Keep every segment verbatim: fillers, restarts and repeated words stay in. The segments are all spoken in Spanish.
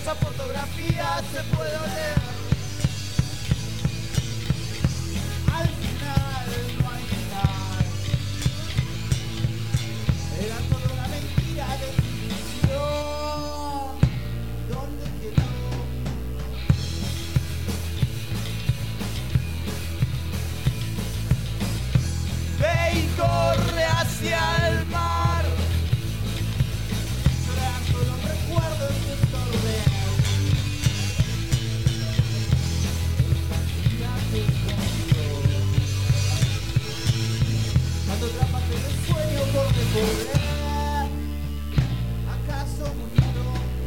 esa fotografía se puede oler. Al final no hay final. Era toda una mentira de ilusión. ¿Dónde quedó? Ve y corre hacia el mar, llorando los recuerdos que estorben. La vida te escondió. Cuando atrapas en el sueño por recorrer, ¿acaso murió?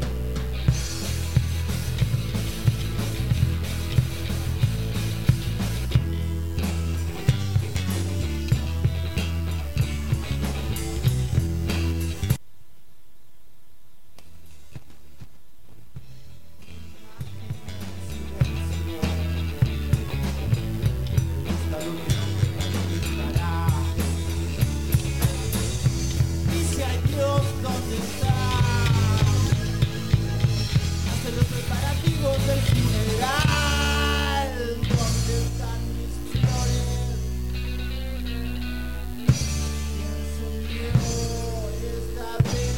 Dice ay Dios, ¿dónde está? Hace los preparativos del funeral. ¿Dónde están mis flores? ¿Quién se murió esta vez?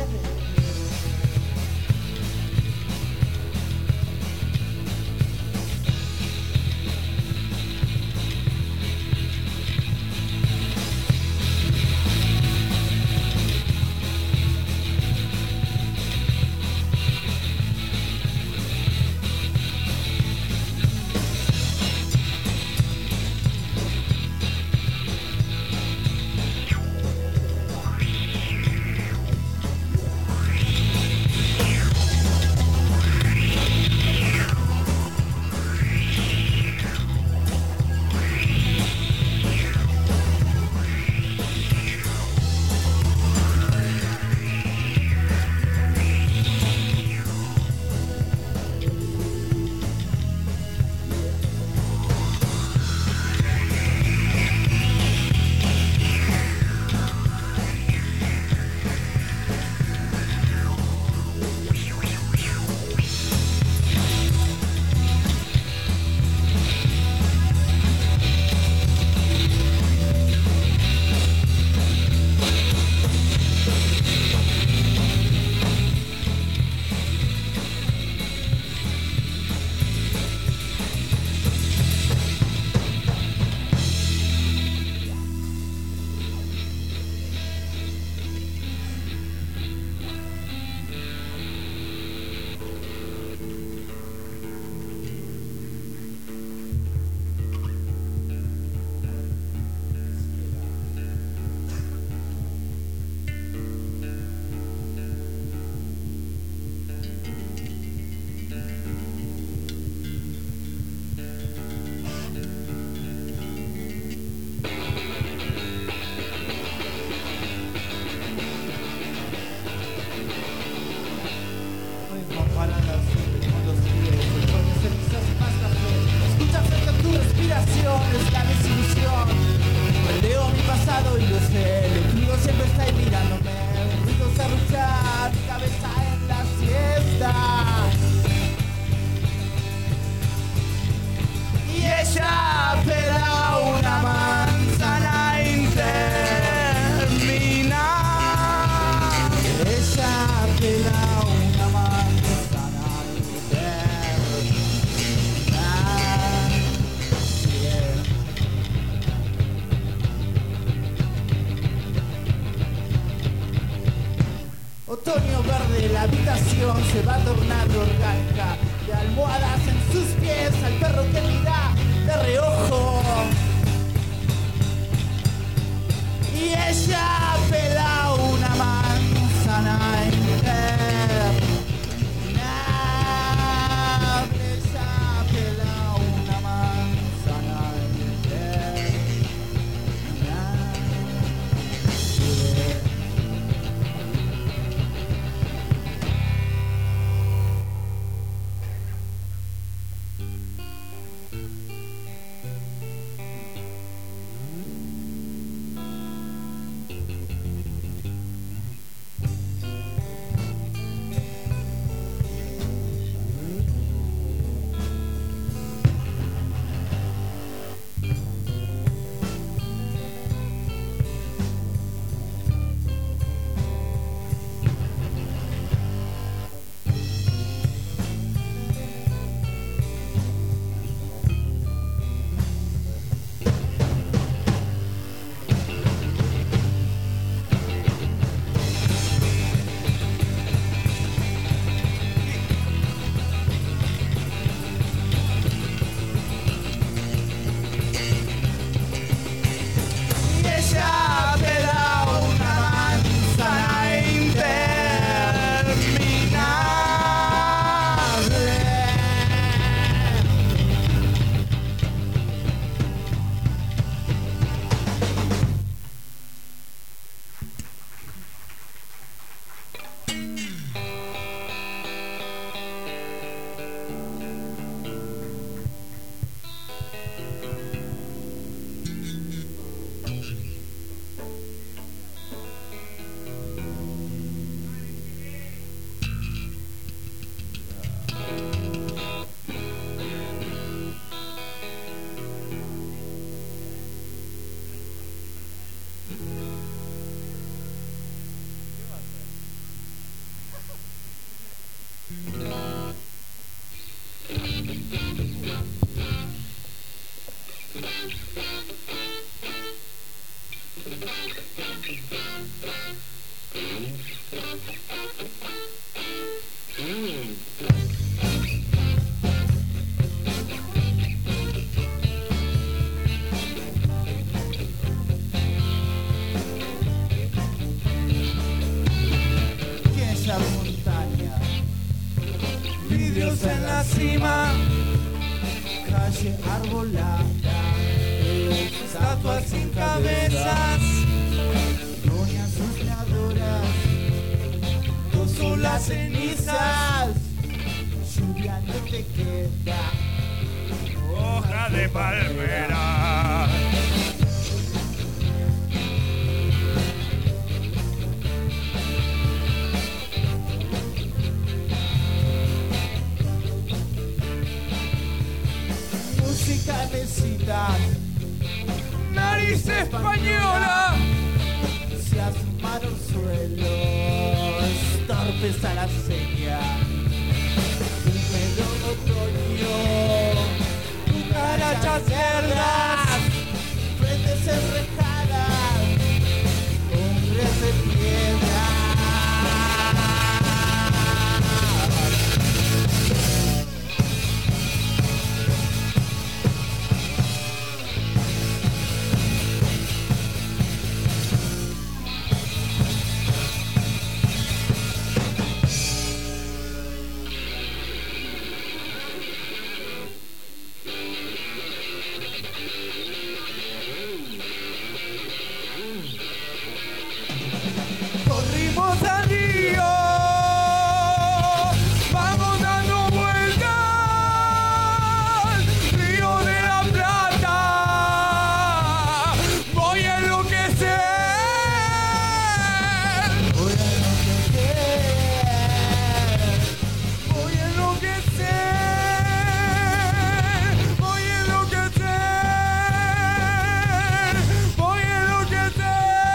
Es la desilusión. Leo mi pasado y lo sé. El frío siempre está ahí mirándome. El ruido se arrulla mi cabeza en la siesta. Y ella pela una manzana interminable. Ella pela una manzana interminable. Otoño verde, la habitación se va tornando orgánica. De almohadas en sus pies al perro que mira de reojo. Y ella pela una manzana interminable. Ella pela una manzana interminable. vidrios en la cima, calle arbolada, estatuas sin cabezas, doñas soñadoras, dos solas cenizas, lluvia no te queda, hoja de palmera. Música mesita, Nariz española, se asomar al suelo, torpes a la seña, húmedo otoño, cucarachas cerdas, frentes enrejadas, hombres de piedra. Corrimos al río, vamos dando vueltas, Río de la Plata, voy a enloquecer, voy a enloquecer, voy a enloquecer, voy a enloquecer, voy a enloquecer.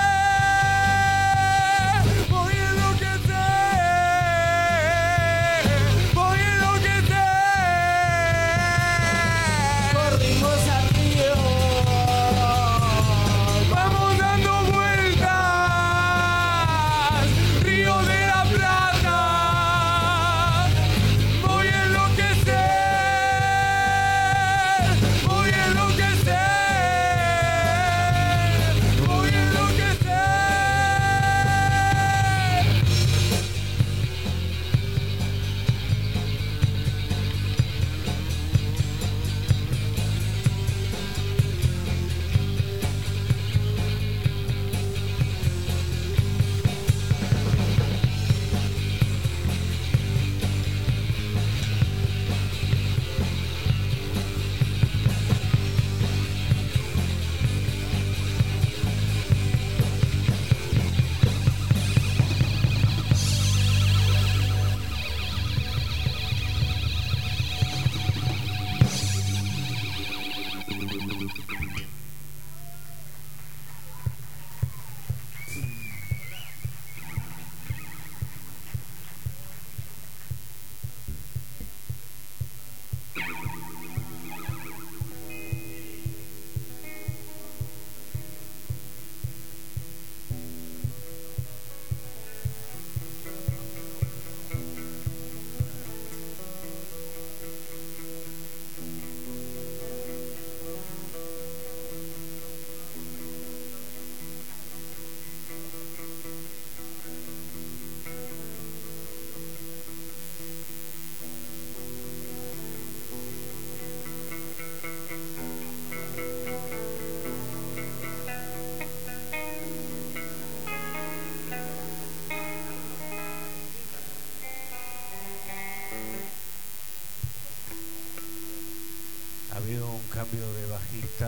Ha habido un cambio de bajista,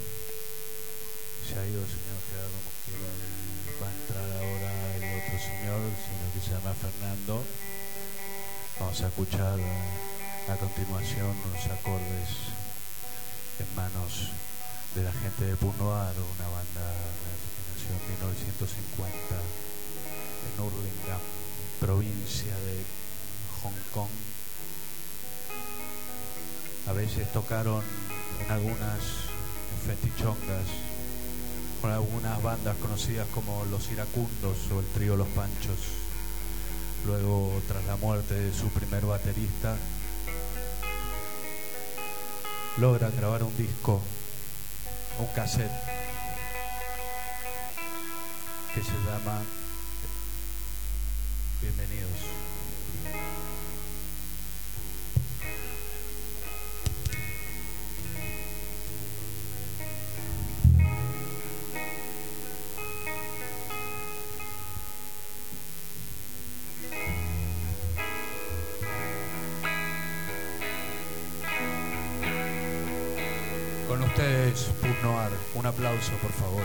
se ha ido el señor Gerardo Mosquera y va a entrar ahora el otro señor, el señor que se llama Fernando. Vamos a escuchar a continuación unos acordes en manos de la gente de Punoar, una banda que nació en mil novecientos cincuenta en Hurlingham, provincia de Hong Kong. A veces tocaron en algunas festichongas con algunas bandas conocidas como Los Iracundos o el Trío Los Panchos. Luego, tras la muerte de su primer baterista, logran grabar un disco, un cassette, que se llama Bienvenidos. Con ustedes, Pur Noir. Un aplauso, por favor.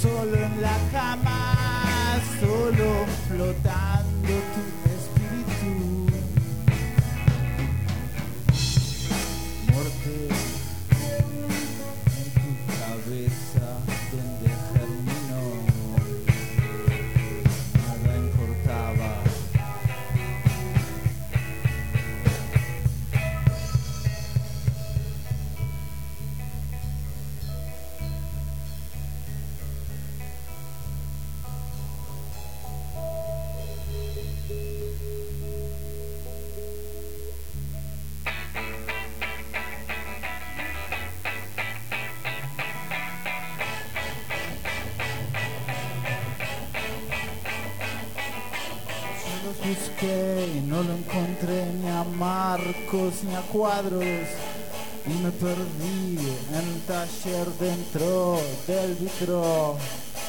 solo en la cama, solo flotando tu espíritu. Muerte en tu cabeza donde germinó, nada importaba. Busqué y no lo encontré ni a marcos ni a cuadros y me perdí en el taller dentro del vitro.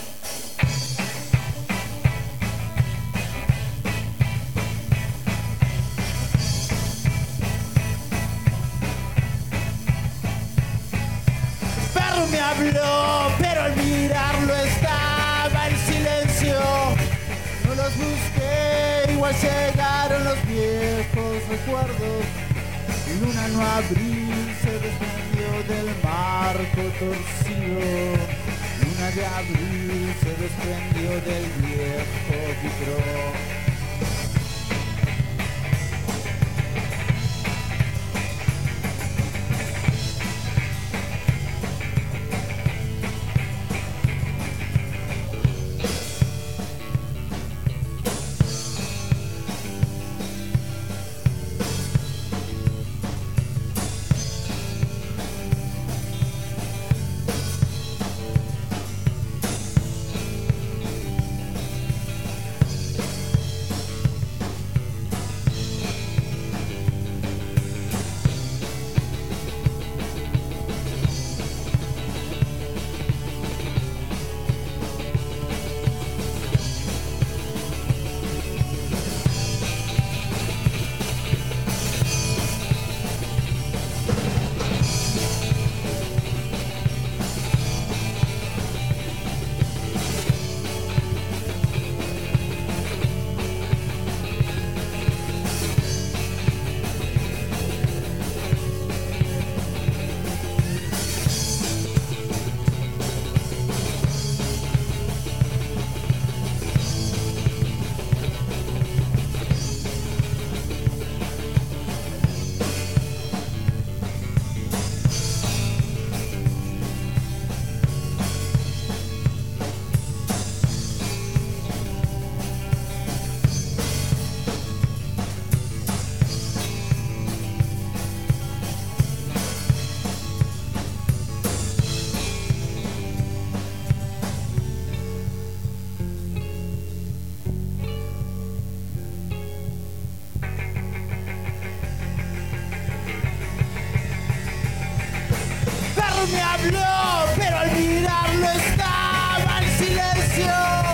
El perro me habló, pero al mirarlo estaba en silencio. No los busqué, igual llegaron los viejos recuerdos. Luna no abril se desprendió del marco torcido. Luna de abril se desprendió del viejo vitro. Me habló, pero al mirarlo estaba en silencio.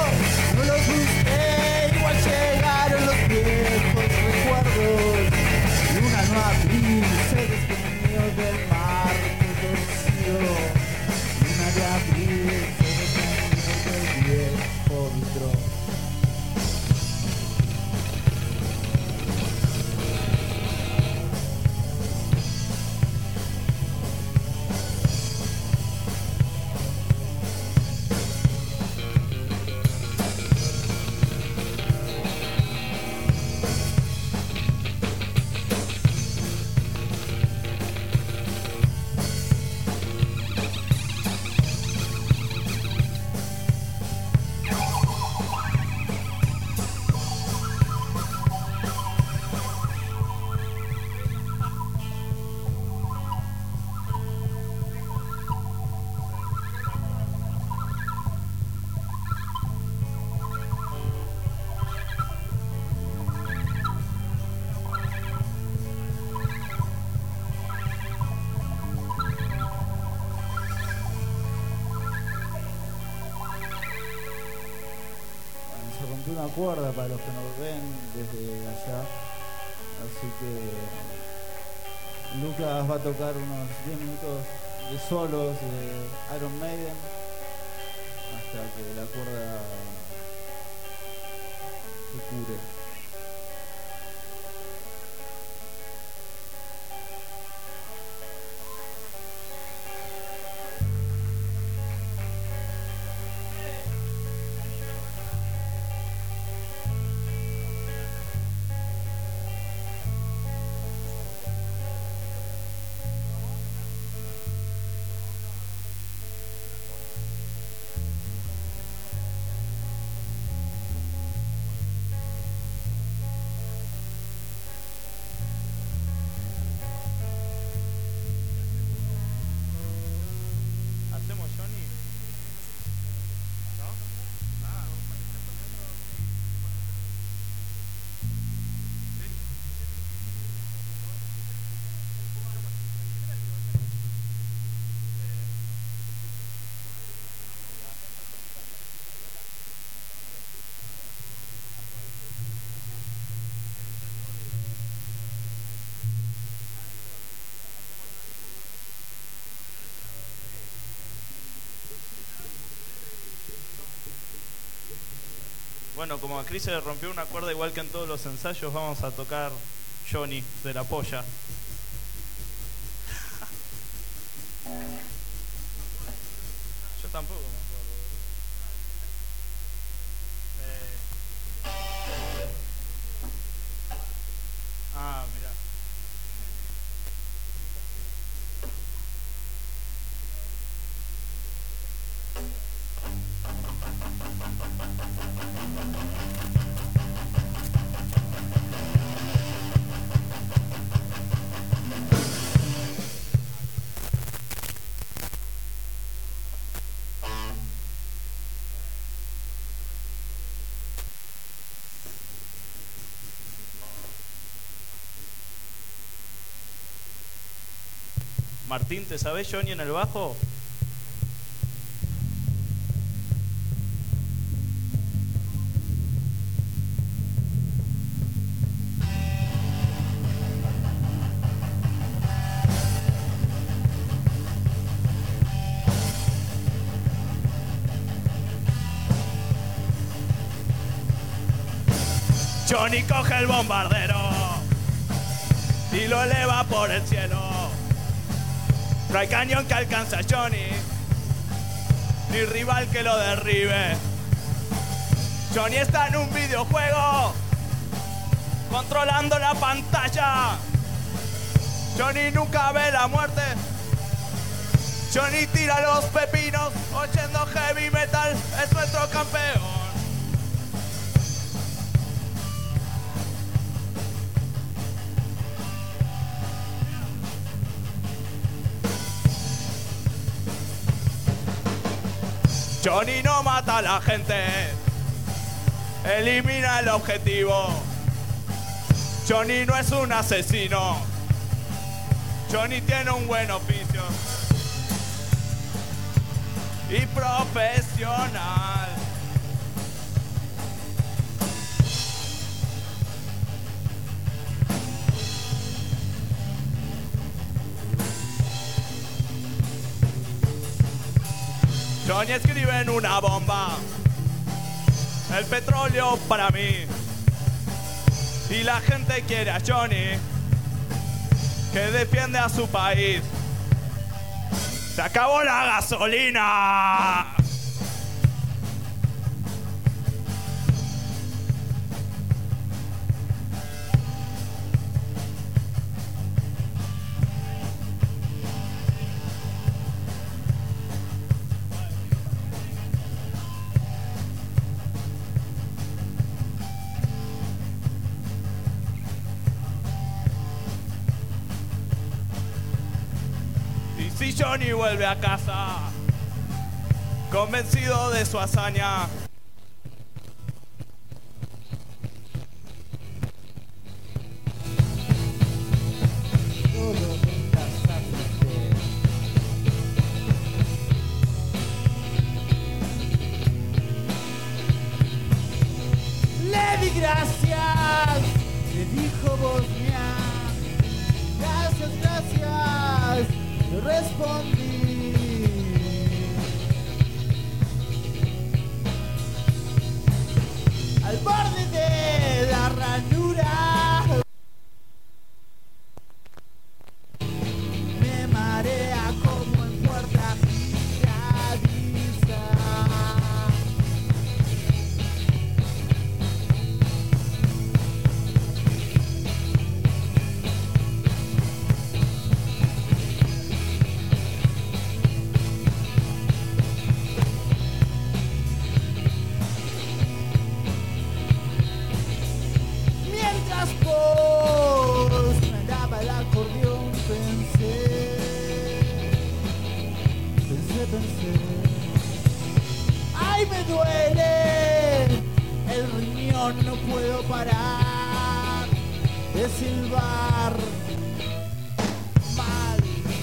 No los busqué, igual llegaron los viejos recuerdos. Luna no abril se desprendió del marco torcido. Luna de abril se desprendió del viejo vitro. Una cuerda para los que nos ven desde allá, así que Lucas va a tocar unos diez minutos de solos de Iron Maiden. hasta que la cuerda se cure. Bueno, como a Chris se le rompió una cuerda igual que en todos los ensayos, vamos a tocar Johnny de la Polla. Yo tampoco me acuerdo. Eh... Ah, mirá. Martín, ¿te sabés Johnny en el bajo? Johnny coge el bombardero y lo eleva por el cielo. No hay cañón que alcance a Johnny, ni rival que lo derribe. Johnny está en un videojuego, controlando la pantalla. Johnny nunca ve la muerte. Johnny tira los pepinos, oyendo heavy metal, es nuestro campeón. Johnny no mata a la gente, elimina el objetivo. Johnny no es un asesino, Johnny tiene un buen oficio y profesional. Johnny escribe en una bomba: el petróleo para mí. Y la gente quiere a Johnny, que defiende a su país. ¡Se acabó la gasolina! Si Johnny vuelve a casa, convencido de su hazaña, le di gracias, le dijo Bosnia. Gracias, gracias, le respondí. y me duele el riñón, no puedo parar de silbar mal.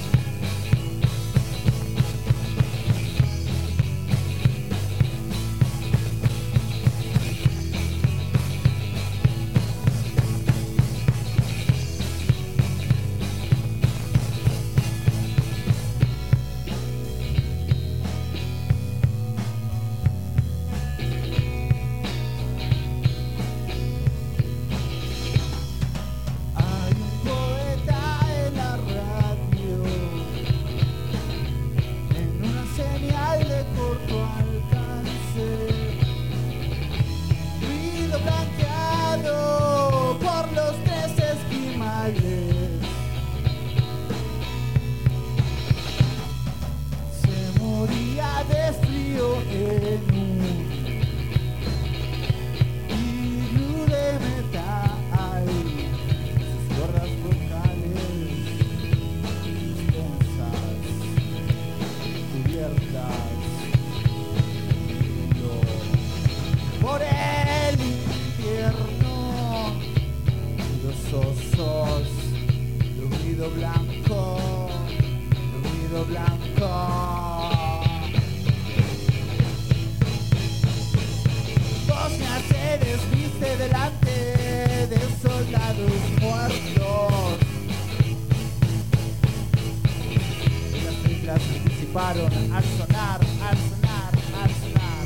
Al sonar, al sonar, al sonar.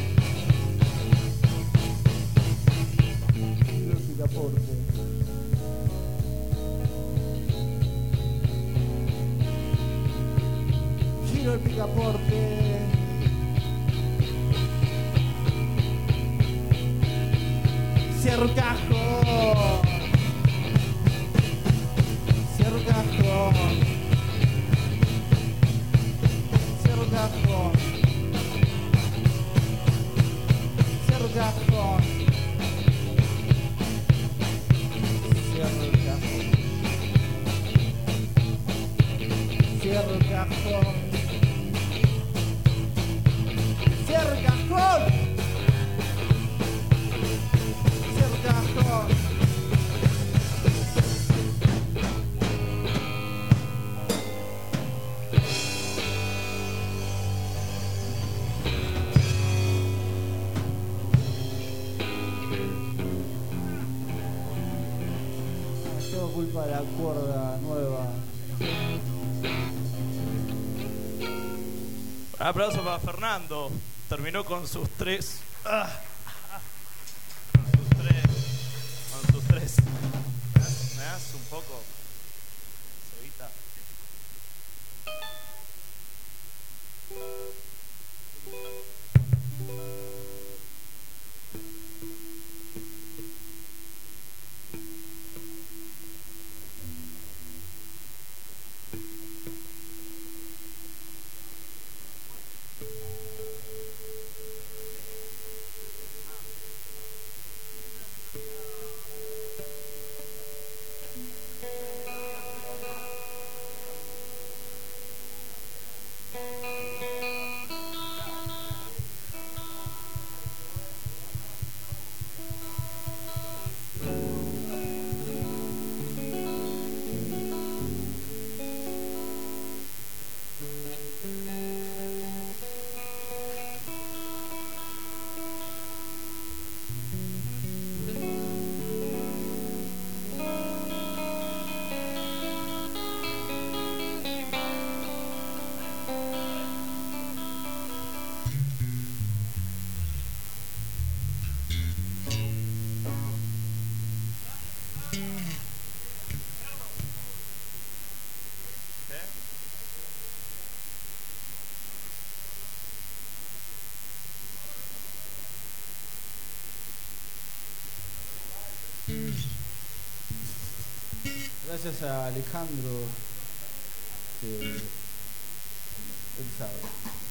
Giro el picaporte. Giro el picaporte. Cierro el cajón. Cierro el cajón. Cierro el cajón. Cierro el cajón. Cierro el cajón. Cierro el cajón. Cierro el cajón. Cierro el cajón. Culpa de la cuerda nueva. Un aplauso para Fernando. Terminó con sus tres. Ah, con sus tres. Con sus tres. ¿Me das, me das un poco? Cevita. Gracias a Alejandro, que él sabe.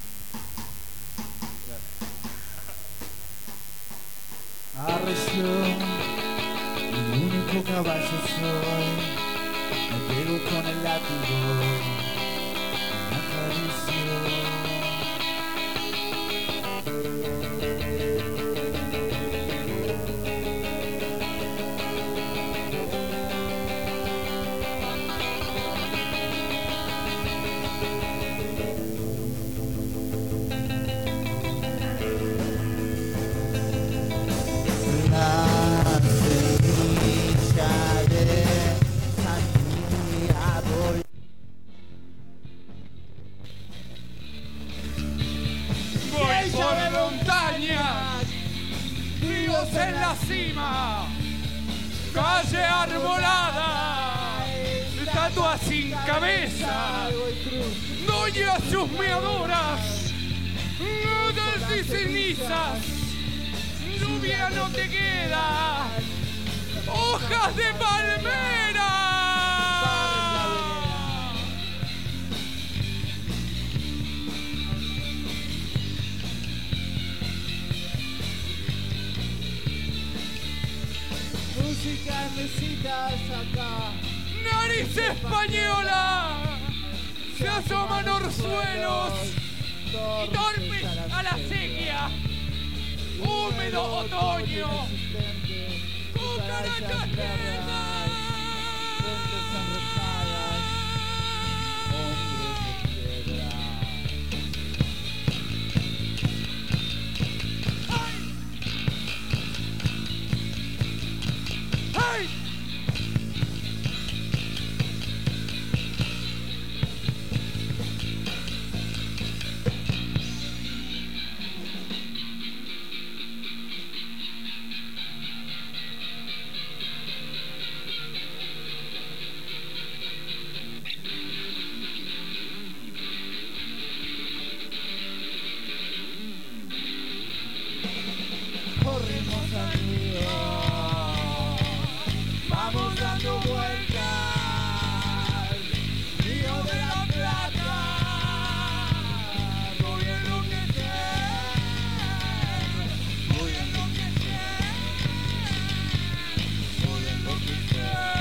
Arre yo, el único caballo soy, me pego con el látigo, me acaricio. Por montañas, ríos en la cima, calle arbolada, estatuas sin cabeza, doñas chusmeadoras, nudas y cenizas, lluvia no te queda, hojas de palmera. Música en mesitas acá. Nariz española, se asoman orzuelos y torpes a la sequía. Húmedo otoño, cucarachas quedan. ¡Ay! Corrimos al río, vamos dando vueltas, Río de la Plata, voy a enloquecer, voy a enloquecer, voy a enloquecer.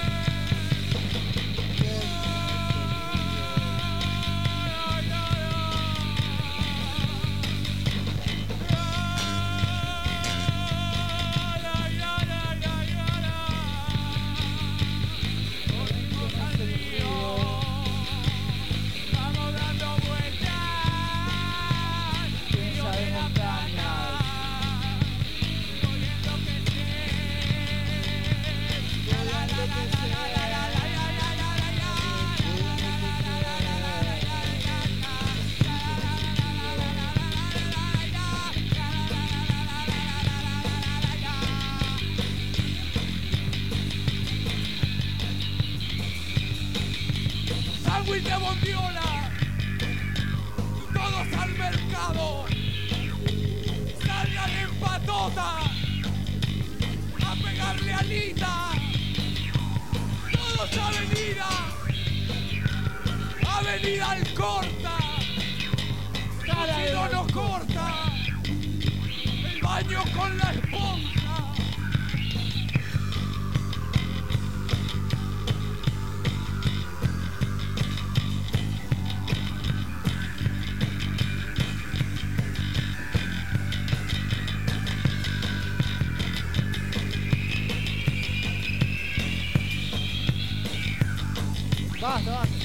Sándwich de bondiola, todos al mercado, salgan en patota a pegarle alita, todos avenida, avenida Alcorta, si no nos corta, el baño con la esponja. Basta, basta.